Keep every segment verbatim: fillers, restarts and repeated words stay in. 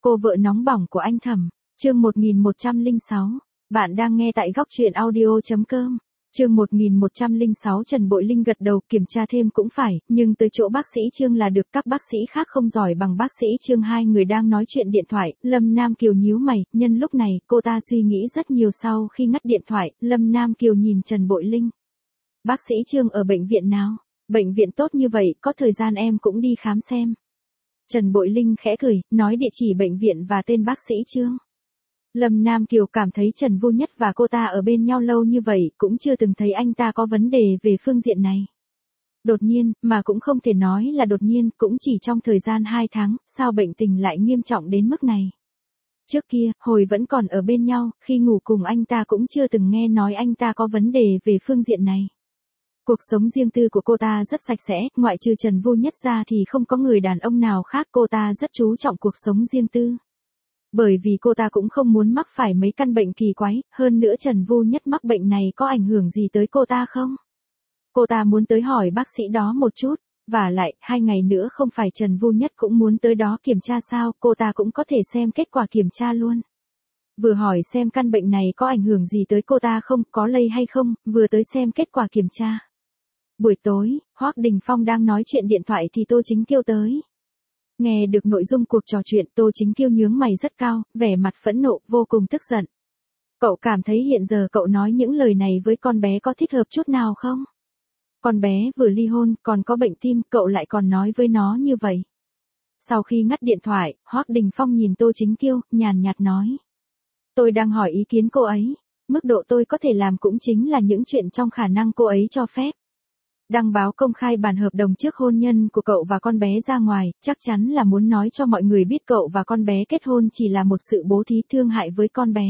Cô vợ nóng bỏng của anh Thẩm, chương một nghìn một trăm lẻ sáu. Bạn đang nghe tại góc truyện audio chấm com. Chương một nghìn một trăm lẻ sáu. Trần Bội Linh gật đầu, kiểm tra thêm cũng phải, nhưng tới chỗ bác sĩ Trương là được, các bác sĩ khác không giỏi bằng bác sĩ Trương. Hai người đang nói chuyện điện thoại, Lâm Nam Kiều nhíu mày, nhân lúc này, cô ta suy nghĩ rất nhiều. Sau khi ngắt điện thoại, Lâm Nam Kiều nhìn Trần Bội Linh. Bác sĩ Trương ở bệnh viện nào? Bệnh viện tốt như vậy, có thời gian em cũng đi khám xem. Trần Bội Linh khẽ cười, nói địa chỉ bệnh viện và tên bác sĩ Trương. Lâm Nam Kiều cảm thấy Trần Vu Nhất và cô ta ở bên nhau lâu như vậy, cũng chưa từng thấy anh ta có vấn đề về phương diện này. Đột nhiên, mà cũng không thể nói là đột nhiên, cũng chỉ trong thời gian hai tháng, sao bệnh tình lại nghiêm trọng đến mức này. Trước kia, hồi vẫn còn ở bên nhau, khi ngủ cùng anh ta cũng chưa từng nghe nói anh ta có vấn đề về phương diện này. Cuộc sống riêng tư của cô ta rất sạch sẽ, ngoại trừ Trần Vu Nhất ra thì không có người đàn ông nào khác. Cô ta rất chú trọng cuộc sống riêng tư. Bởi vì cô ta cũng không muốn mắc phải mấy căn bệnh kỳ quái, hơn nữa Trần Vu Nhất mắc bệnh này có ảnh hưởng gì tới cô ta không? Cô ta muốn tới hỏi bác sĩ đó một chút, và lại, hai ngày nữa không phải Trần Vu Nhất cũng muốn tới đó kiểm tra sao, cô ta cũng có thể xem kết quả kiểm tra luôn. Vừa hỏi xem căn bệnh này có ảnh hưởng gì tới cô ta không, có lây hay không, vừa tới xem kết quả kiểm tra. Buổi tối, Hoắc Đình Phong đang nói chuyện điện thoại thì Tô Chính Kiêu tới. Nghe được nội dung cuộc trò chuyện, Tô Chính Kiêu nhướng mày rất cao, vẻ mặt phẫn nộ, vô cùng tức giận. Cậu cảm thấy hiện giờ cậu nói những lời này với con bé có thích hợp chút nào không? Con bé vừa ly hôn, còn có bệnh tim, cậu lại còn nói với nó như vậy. Sau khi ngắt điện thoại, Hoắc Đình Phong nhìn Tô Chính Kiêu, nhàn nhạt nói. Tôi đang hỏi ý kiến cô ấy, mức độ tôi có thể làm cũng chính là những chuyện trong khả năng cô ấy cho phép. Đăng báo công khai bản hợp đồng trước hôn nhân của cậu và con bé ra ngoài, chắc chắn là muốn nói cho mọi người biết cậu và con bé kết hôn chỉ là một sự bố thí thương hại với con bé.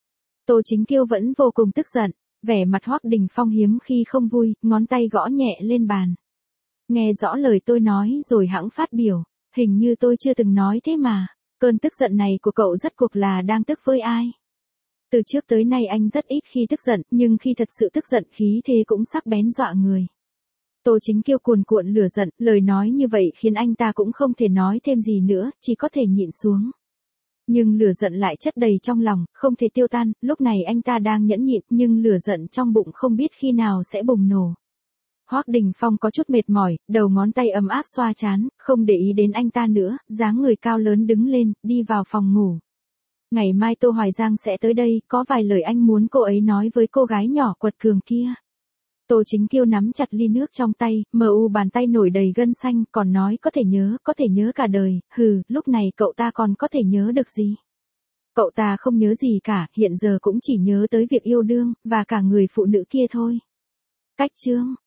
Tô Chính Kiêu vẫn vô cùng tức giận, vẻ mặt Hoắc Đình Phong hiếm khi không vui, ngón tay gõ nhẹ lên bàn. Nghe rõ lời tôi nói rồi hẵng phát biểu, hình như tôi chưa từng nói thế mà, cơn tức giận này của cậu rốt cuộc là đang tức với ai? Từ trước tới nay anh rất ít khi tức giận, nhưng khi thật sự tức giận khí thế cũng sắc bén dọa người. Tô Chính Kiêu cuồn cuộn lửa giận, lời nói như vậy khiến anh ta cũng không thể nói thêm gì nữa, chỉ có thể nhịn xuống. Nhưng lửa giận lại chất đầy trong lòng, không thể tiêu tan, lúc này anh ta đang nhẫn nhịn, nhưng lửa giận trong bụng không biết khi nào sẽ bùng nổ. Hoắc Đình Phong có chút mệt mỏi, đầu ngón tay ấm áp xoa trán, không để ý đến anh ta nữa, dáng người cao lớn đứng lên, đi vào phòng ngủ. Ngày mai Tô Hoài Giang sẽ tới đây, có vài lời anh muốn cô ấy nói với cô gái nhỏ quật cường kia. Tô Chính Kiêu nắm chặt ly nước trong tay, mờ u bàn tay nổi đầy gân xanh, còn nói có thể nhớ, có thể nhớ cả đời, hừ, lúc này cậu ta còn có thể nhớ được gì? Cậu ta không nhớ gì cả, hiện giờ cũng chỉ nhớ tới việc yêu đương, và cả người phụ nữ kia thôi. Cách Trương,